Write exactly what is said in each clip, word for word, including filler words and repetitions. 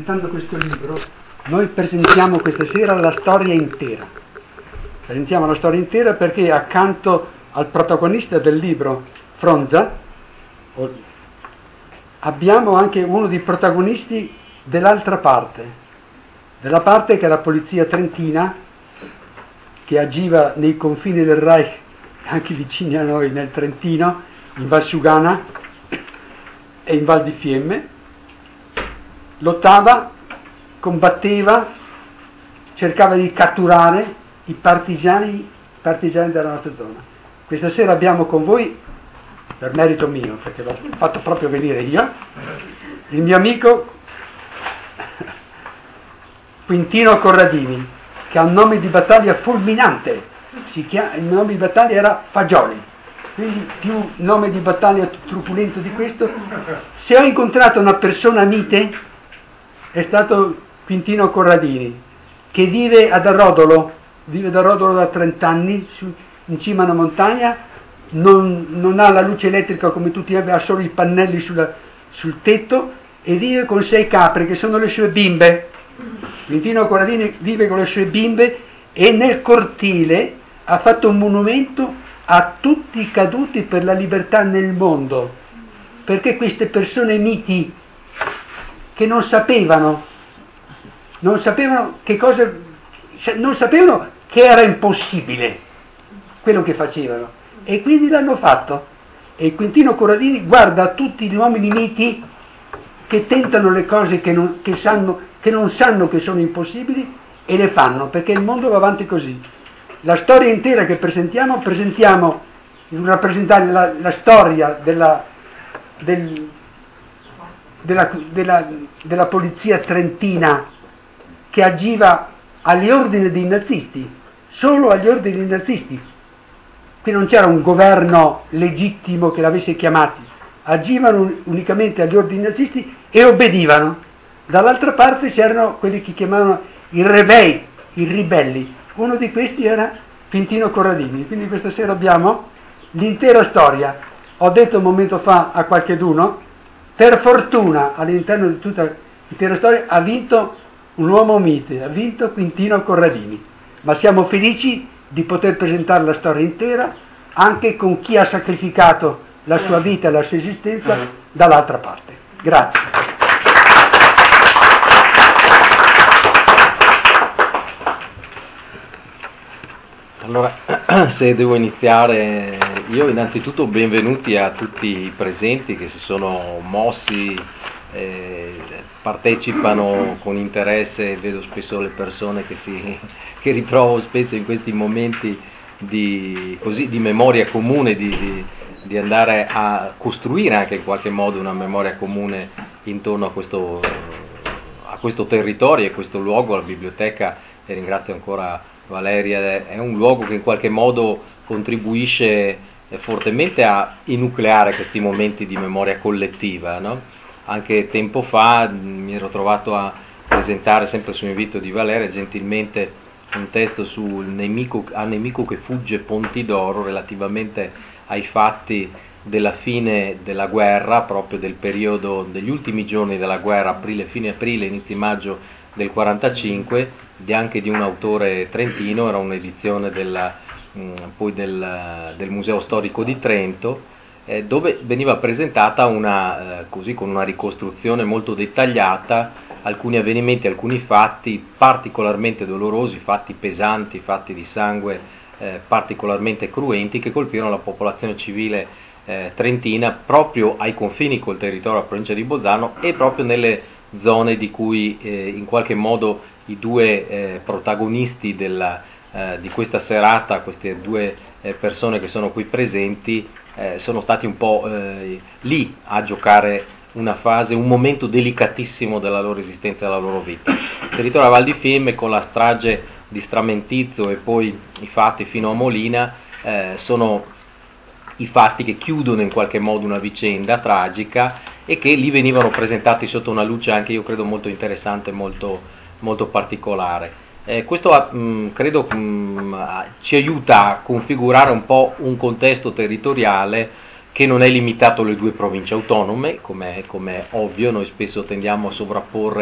presentando questo libro, noi presentiamo questa sera la storia intera. Presentiamo la storia intera perché accanto al protagonista del libro, Fronza, abbiamo anche uno dei protagonisti dell'altra parte, della parte che è la polizia trentina, che agiva nei confini del Reich, anche vicini a noi nel Trentino, in Val Sugana e in Val di Fiemme. Lottava, combatteva, cercava di catturare i partigiani, partigiani della nostra zona. Questa sera abbiamo con voi, per merito mio, perché l'ho fatto proprio venire io, il mio amico Quintino Corradini, che ha un nome di battaglia fulminante. Si chiama, il nome di battaglia era Fagioli, quindi più nome di battaglia truculento di questo. Se ho incontrato una persona mite, è stato Quintino Corradini, che vive ad Arrodolo, vive ad Arrodolo da trenta anni, su, in cima a una montagna, non, non ha la luce elettrica come tutti, ha solo i pannelli sulla, sul tetto, e vive con sei capre, che sono le sue bimbe. Quintino Corradini vive con le sue bimbe e nel cortile ha fatto un monumento a tutti i caduti per la libertà nel mondo, perché queste persone miti che non sapevano, non sapevano che cosa, non sapevano che era impossibile quello che facevano, e quindi l'hanno fatto. E Quintino Corradini guarda tutti gli uomini miti che tentano le cose che non, che sanno, che non sanno che sono impossibili, e le fanno, perché il mondo va avanti così. La storia intera che presentiamo, presentiamo rappresentare la, la storia della, del, della, della, della polizia trentina, che agiva agli ordini dei nazisti, solo agli ordini dei nazisti. Qui non c'era un governo legittimo che l'avesse chiamati, agivano unicamente agli ordini nazisti e obbedivano. Dall'altra parte c'erano quelli che chiamavano i rebei, i ribelli. Uno di questi era Quintino Corradini. Quindi questa sera abbiamo l'intera storia. Ho detto un momento fa a qualcheduno, per fortuna all'interno di tutta l'intera storia ha vinto un uomo mite, ha vinto Quintino Corradini. Ma siamo felici di poter presentare la storia intera anche con chi ha sacrificato la sua vita e la sua esistenza dall'altra parte. Grazie. Allora, se devo iniziare io, innanzitutto benvenuti a tutti i presenti che si sono mossi, eh, partecipano con interesse. Vedo spesso le persone che, si, che ritrovo spesso in questi momenti di, così, di memoria comune, di, di, di andare a costruire anche in qualche modo una memoria comune intorno a questo, a questo territorio e a questo luogo, la biblioteca. E ringrazio ancora Valeria, è un luogo che in qualche modo contribuisce fortemente a enucleare questi momenti di memoria collettiva, no? Anche tempo fa mi ero trovato a presentare, sempre su invito di Valeria, gentilmente un testo sul nemico, a nemico che fugge Ponti d'Oro, relativamente ai fatti della fine della guerra, proprio del periodo degli ultimi giorni della guerra, aprile, fine aprile, inizi maggio del quarantacinque, di anche di un autore trentino. Era un'edizione della, mh, poi del, del Museo Storico di Trento, eh, dove veniva presentata una, eh, così, con una ricostruzione molto dettagliata, alcuni avvenimenti, alcuni fatti particolarmente dolorosi, fatti pesanti, fatti di sangue eh, particolarmente cruenti, che colpirono la popolazione civile eh, trentina proprio ai confini col territorio della provincia di Bolzano e proprio nelle zone di cui eh, in qualche modo i due eh, protagonisti della, eh, di questa serata, queste due eh, persone che sono qui presenti, eh, sono stati un po' eh, lì a giocare una fase, un momento delicatissimo della loro esistenza e della loro vita. Il territorio della Val di Fiemme, con la strage di Stramentizzo e poi i fatti fino a Molina, eh, sono i fatti che chiudono in qualche modo una vicenda tragica e che lì venivano presentati sotto una luce anche, io credo, molto interessante, molto, molto particolare. Eh, questo mh, credo mh, ci aiuta a configurare un po' un contesto territoriale che non è limitato alle due province autonome, come è ovvio. Noi spesso tendiamo a sovrapporre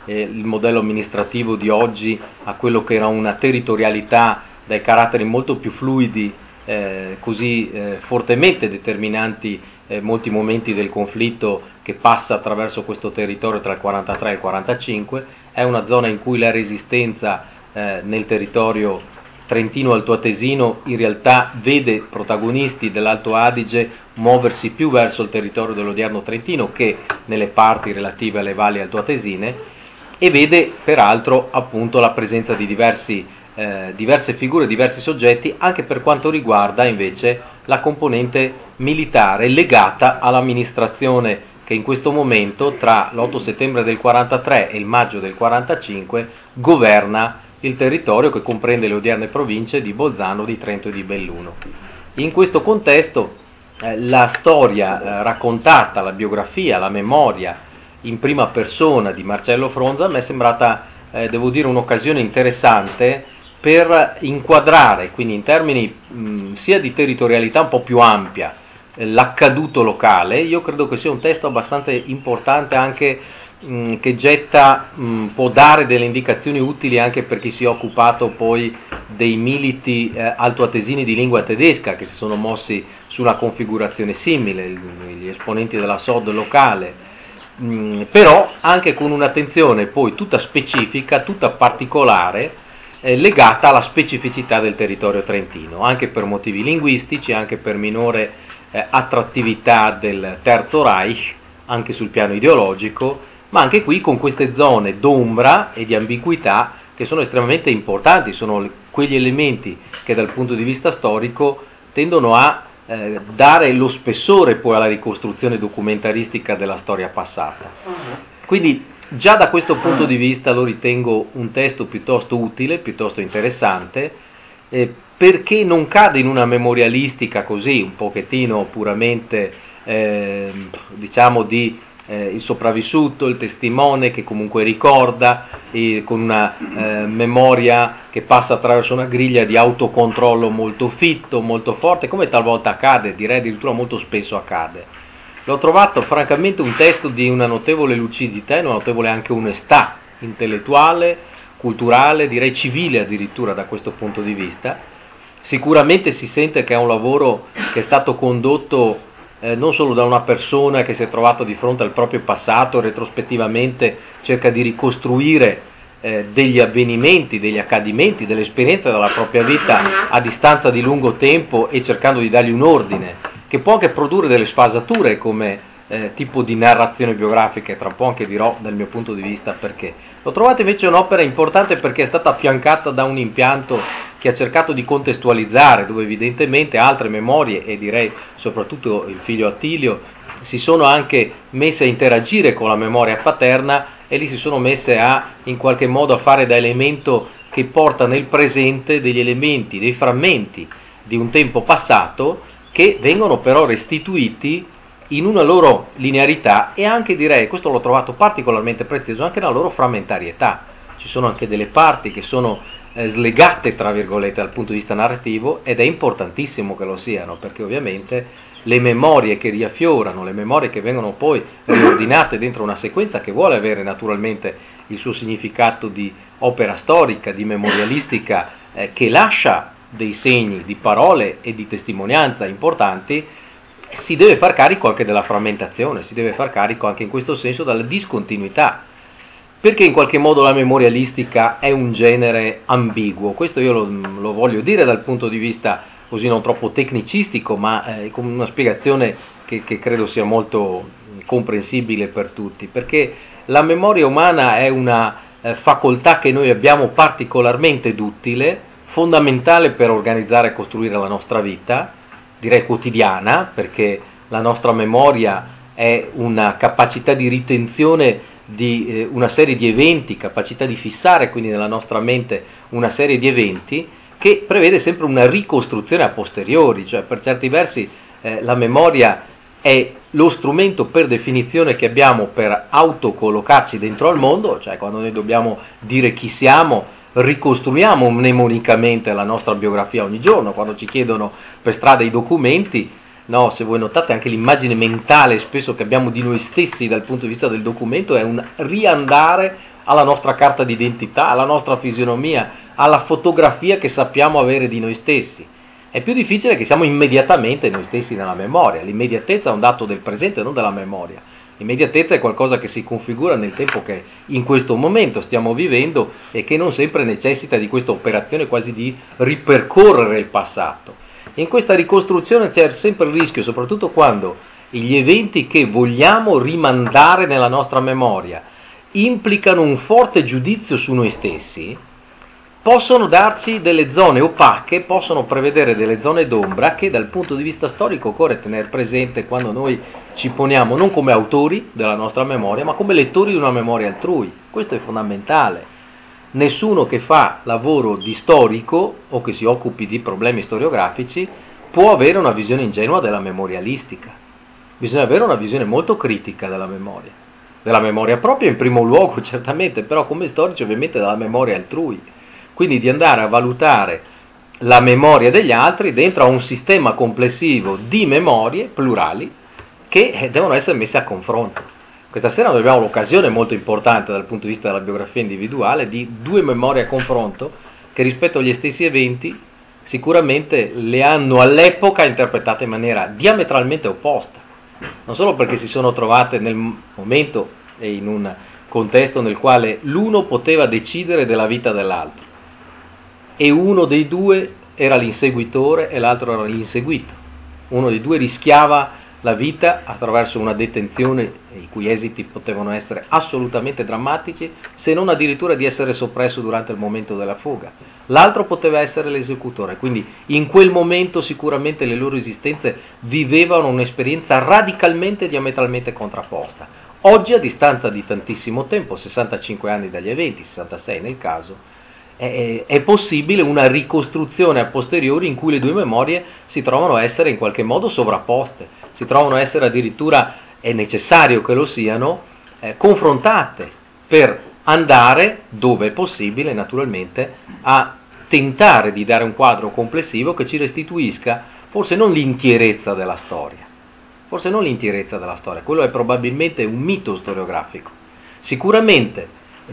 eh, il modello amministrativo di oggi a quello che era una territorialità dai caratteri molto più fluidi, eh, così eh, fortemente determinanti eh, molti momenti del conflitto che passa attraverso questo territorio tra il quarantatré e il quarantacinque. È una zona in cui la resistenza eh, nel territorio trentino-altoatesino in realtà vede protagonisti dell'Alto Adige muoversi più verso il territorio dell'odierno Trentino che nelle parti relative alle valli altoatesine, e vede peraltro appunto la presenza di diversi, eh, diverse figure, diversi soggetti, anche per quanto riguarda invece la componente militare legata all'amministrazione che in questo momento tra l'otto settembre del quarantatré e il maggio del quarantacinque governa il territorio che comprende le odierne province di Bolzano, di Trento e di Belluno. In questo contesto eh, la storia eh, raccontata, la biografia, la memoria in prima persona di Marcello Fronza mi è sembrata, eh, devo dire, un'occasione interessante per inquadrare, quindi in termini mh, sia di territorialità un po' più ampia, eh, l'accaduto locale. Io credo che sia un testo abbastanza importante anche che getta, mh, può dare delle indicazioni utili anche per chi si è occupato poi dei militi eh, altoatesini di lingua tedesca che si sono mossi su una configurazione simile, gli esponenti della S O D locale, mh, però anche con un'attenzione poi tutta specifica, tutta particolare, eh, legata alla specificità del territorio trentino, anche per motivi linguistici, anche per minore eh, attrattività del Terzo Reich, anche sul piano ideologico, ma anche qui con queste zone d'ombra e di ambiguità che sono estremamente importanti, sono quegli elementi che dal punto di vista storico tendono a eh, dare lo spessore poi alla ricostruzione documentaristica della storia passata. Quindi già da questo punto di vista lo ritengo un testo piuttosto utile, piuttosto interessante, eh, perché non cade in una memorialistica così, un pochettino puramente, eh, diciamo, di Eh, il sopravvissuto, il testimone che comunque ricorda, eh, con una eh, memoria che passa attraverso una griglia di autocontrollo molto fitto, molto forte, come talvolta accade, direi addirittura molto spesso accade. L'ho trovato francamente un testo di una notevole lucidità e una notevole anche onestà intellettuale, culturale, direi civile addirittura da questo punto di vista. Sicuramente si sente che è un lavoro che è stato condotto Eh, non solo da una persona che si è trovato di fronte al proprio passato, retrospettivamente cerca di ricostruire eh, degli avvenimenti, degli accadimenti, delle esperienze della propria vita a distanza di lungo tempo e cercando di dargli un ordine, che può anche produrre delle sfasature come eh, tipo di narrazione biografica, e tra un po' anche dirò dal mio punto di vista perché. L'ho trovata invece un'opera importante perché è stata affiancata da un impianto che ha cercato di contestualizzare, dove evidentemente altre memorie, e direi soprattutto il figlio Attilio, si sono anche messe a interagire con la memoria paterna e lì si sono messe a, in qualche modo, a fare da elemento che porta nel presente degli elementi, dei frammenti di un tempo passato che vengono però restituiti in una loro linearità e anche, direi, questo l'ho trovato particolarmente prezioso, anche nella loro frammentarietà. Ci sono anche delle parti che sono eh, slegate, tra virgolette, dal punto di vista narrativo, ed è importantissimo che lo siano, perché ovviamente le memorie che riaffiorano, le memorie che vengono poi riordinate dentro una sequenza che vuole avere naturalmente il suo significato di opera storica, di memorialistica, eh, che lascia dei segni di parole e di testimonianza importanti, si deve far carico anche della frammentazione, si deve far carico anche in questo senso della discontinuità, perché in qualche modo la memorialistica è un genere ambiguo. Questo io lo, lo voglio dire dal punto di vista così non troppo tecnicistico, ma eh, con una spiegazione che, che credo sia molto comprensibile per tutti, perché la memoria umana è una eh, facoltà che noi abbiamo particolarmente duttile, fondamentale per organizzare e costruire la nostra vita, direi quotidiana, perché la nostra memoria è una capacità di ritenzione di eh, una serie di eventi, capacità di fissare quindi nella nostra mente una serie di eventi che prevede sempre una ricostruzione a posteriori, cioè per certi versi eh, la memoria è lo strumento per definizione che abbiamo per autocollocarci dentro al mondo, cioè quando noi dobbiamo dire chi siamo, ricostruiamo mnemonicamente la nostra biografia ogni giorno. Quando ci chiedono per strada i documenti, no, se voi notate anche l'immagine mentale spesso che abbiamo di noi stessi dal punto di vista del documento è un riandare alla nostra carta d'identità, alla nostra fisionomia, alla fotografia che sappiamo avere di noi stessi. È più difficile che siamo immediatamente noi stessi nella memoria. L'immediatezza è un dato del presente, non della memoria. L'immediatezza è qualcosa che si configura nel tempo che in questo momento stiamo vivendo e che non sempre necessita di questa operazione quasi di ripercorrere il passato. In questa ricostruzione c'è sempre il rischio, soprattutto quando gli eventi che vogliamo rimandare nella nostra memoria implicano un forte giudizio su noi stessi, possono darci delle zone opache, possono prevedere delle zone d'ombra che dal punto di vista storico occorre tenere presente quando noi ci poniamo non come autori della nostra memoria, ma come lettori di una memoria altrui. Questo è fondamentale. Nessuno che fa lavoro di storico o che si occupi di problemi storiografici può avere una visione ingenua della memorialistica. Bisogna avere una visione molto critica della memoria, della memoria propria in primo luogo certamente, però come storici ovviamente della memoria altrui. Quindi di andare a valutare la memoria degli altri dentro a un sistema complessivo di memorie plurali che devono essere messe a confronto. Questa sera noi abbiamo l'occasione molto importante dal punto di vista della biografia individuale di due memorie a confronto che rispetto agli stessi eventi sicuramente le hanno all'epoca interpretate in maniera diametralmente opposta, non solo perché si sono trovate nel momento e in un contesto nel quale l'uno poteva decidere della vita dell'altro e uno dei due era l'inseguitore e l'altro era l'inseguito. Uno dei due rischiava la vita attraverso una detenzione i cui esiti potevano essere assolutamente drammatici, se non addirittura di essere soppresso durante il momento della fuga. L'altro poteva essere l'esecutore, quindi in quel momento sicuramente le loro esistenze vivevano un'esperienza radicalmente diametralmente contrapposta. Oggi, a distanza di tantissimo tempo, sessantacinque anni dagli eventi, sessantasei nel caso, è, è possibile una ricostruzione a posteriori in cui le due memorie si trovano a essere in qualche modo sovrapposte, si trovano a essere addirittura, è necessario che lo siano, eh, confrontate per andare, dove è possibile naturalmente, a tentare di dare un quadro complessivo che ci restituisca forse non l'intierezza della storia, forse non l'intierezza della storia, quello è probabilmente un mito storiografico, sicuramente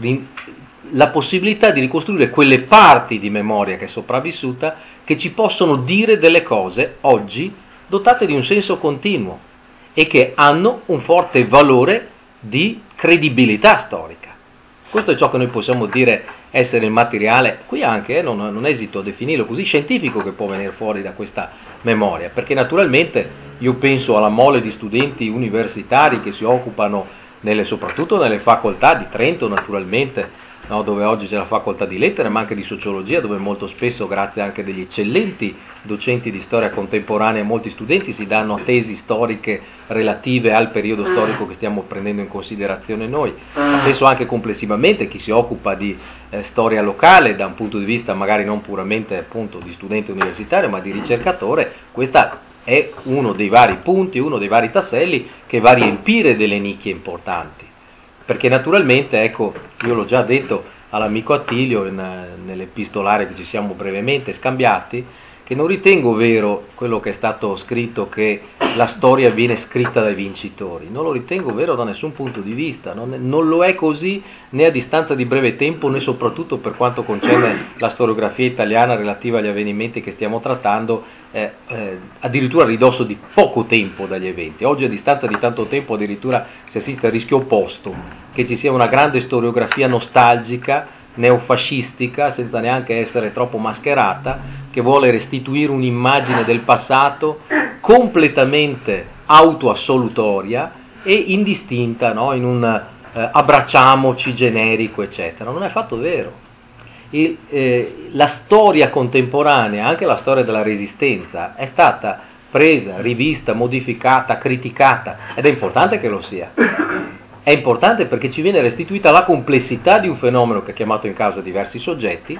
la possibilità di ricostruire quelle parti di memoria che è sopravvissuta che ci possono dire delle cose oggi dotate di un senso continuo e che hanno un forte valore di credibilità storica. Questo è ciò che noi possiamo dire essere il materiale, qui anche, eh, non, non esito a definirlo così, scientifico che può venire fuori da questa memoria, perché naturalmente io penso alla mole di studenti universitari che si occupano, nelle, soprattutto nelle facoltà di Trento naturalmente, no, dove oggi c'è la facoltà di lettere, ma anche di sociologia, dove molto spesso, grazie anche degli eccellenti docenti di storia contemporanea, molti studenti si danno tesi storiche relative al periodo storico che stiamo prendendo in considerazione noi. Ma penso anche complessivamente chi si occupa di eh, storia locale, da un punto di vista magari non puramente appunto di studente universitario, ma di ricercatore, questa è uno dei vari punti, uno dei vari tasselli che va a riempire delle nicchie importanti. Perché naturalmente, ecco, io l'ho già detto all'amico Attilio in, nell'epistolare che ci siamo brevemente scambiati, che non ritengo vero quello che è stato scritto che la storia viene scritta dai vincitori, non lo ritengo vero da nessun punto di vista, non, non lo è così né a distanza di breve tempo né soprattutto per quanto concerne la storiografia italiana relativa agli avvenimenti che stiamo trattando, eh, eh, addirittura a ridosso di poco tempo dagli eventi. Oggi a distanza di tanto tempo addirittura si assiste al rischio opposto, che ci sia una grande storiografia nostalgica, neofascistica, senza neanche essere troppo mascherata, che vuole restituire un'immagine del passato completamente autoassolutoria e indistinta, no? In un eh, abbracciamoci generico, eccetera. Non è affatto vero. Il, eh, la storia contemporanea, anche la storia della Resistenza, è stata presa, rivista, modificata, criticata, ed è importante che lo sia. È importante perché ci viene restituita la complessità di un fenomeno che ha chiamato in causa diversi soggetti,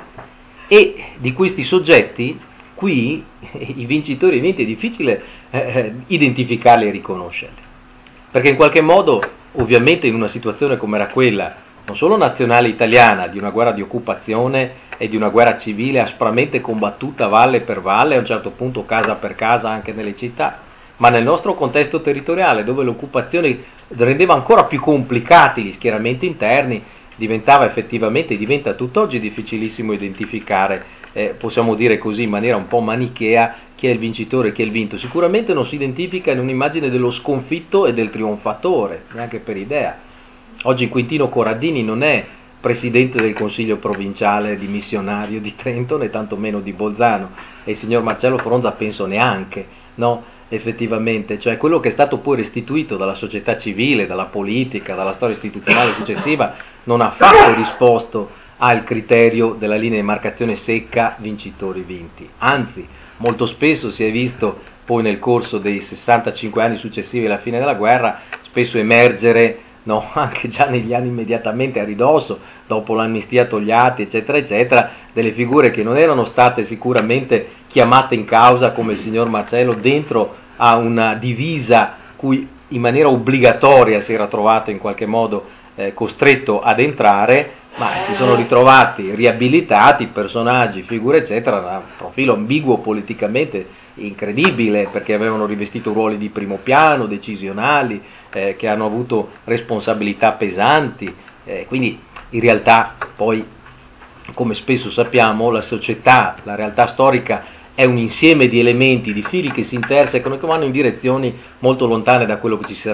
e di questi soggetti qui i vincitori e i vinti è difficile eh, identificarli e riconoscerli, perché in qualche modo ovviamente in una situazione come era quella non solo nazionale italiana, di una guerra di occupazione e di una guerra civile aspramente combattuta valle per valle, a un certo punto casa per casa anche nelle città, ma nel nostro contesto territoriale dove l'occupazione rendeva ancora più complicati gli schieramenti interni, diventava effettivamente, diventa tutt'oggi difficilissimo identificare, eh, possiamo dire così in maniera un po' manichea, chi è il vincitore e chi è il vinto. Sicuramente non si identifica in un'immagine dello sconfitto e del trionfatore, neanche per idea. Oggi Quintino Corradini non è presidente del Consiglio provinciale dimissionario di Trento, né tantomeno di Bolzano, e il signor Marcello Fronza penso neanche, no? Effettivamente, cioè quello che è stato poi restituito dalla società civile, dalla politica, dalla storia istituzionale successiva, non ha affatto risposto al criterio della linea di marcazione secca vincitori vinti. Anzi, molto spesso si è visto poi nel corso dei sessantacinque anni successivi alla fine della guerra spesso emergere, no, anche già negli anni immediatamente a ridosso, dopo l'amnistia Togliatti, eccetera, eccetera, delle figure che non erano state sicuramente chiamate in causa come il signor Marcello dentro a una divisa cui in maniera obbligatoria si era trovato in qualche modo eh, costretto ad entrare, ma si sono ritrovati riabilitati personaggi, figure eccetera, da un profilo ambiguo politicamente incredibile, perché avevano rivestito ruoli di primo piano, decisionali, eh, che hanno avuto responsabilità pesanti, eh, quindi in realtà poi, come spesso sappiamo, la società, la realtà storica è un insieme di elementi, di fili che si intersecano e che vanno in direzioni molto lontane da quello che ci si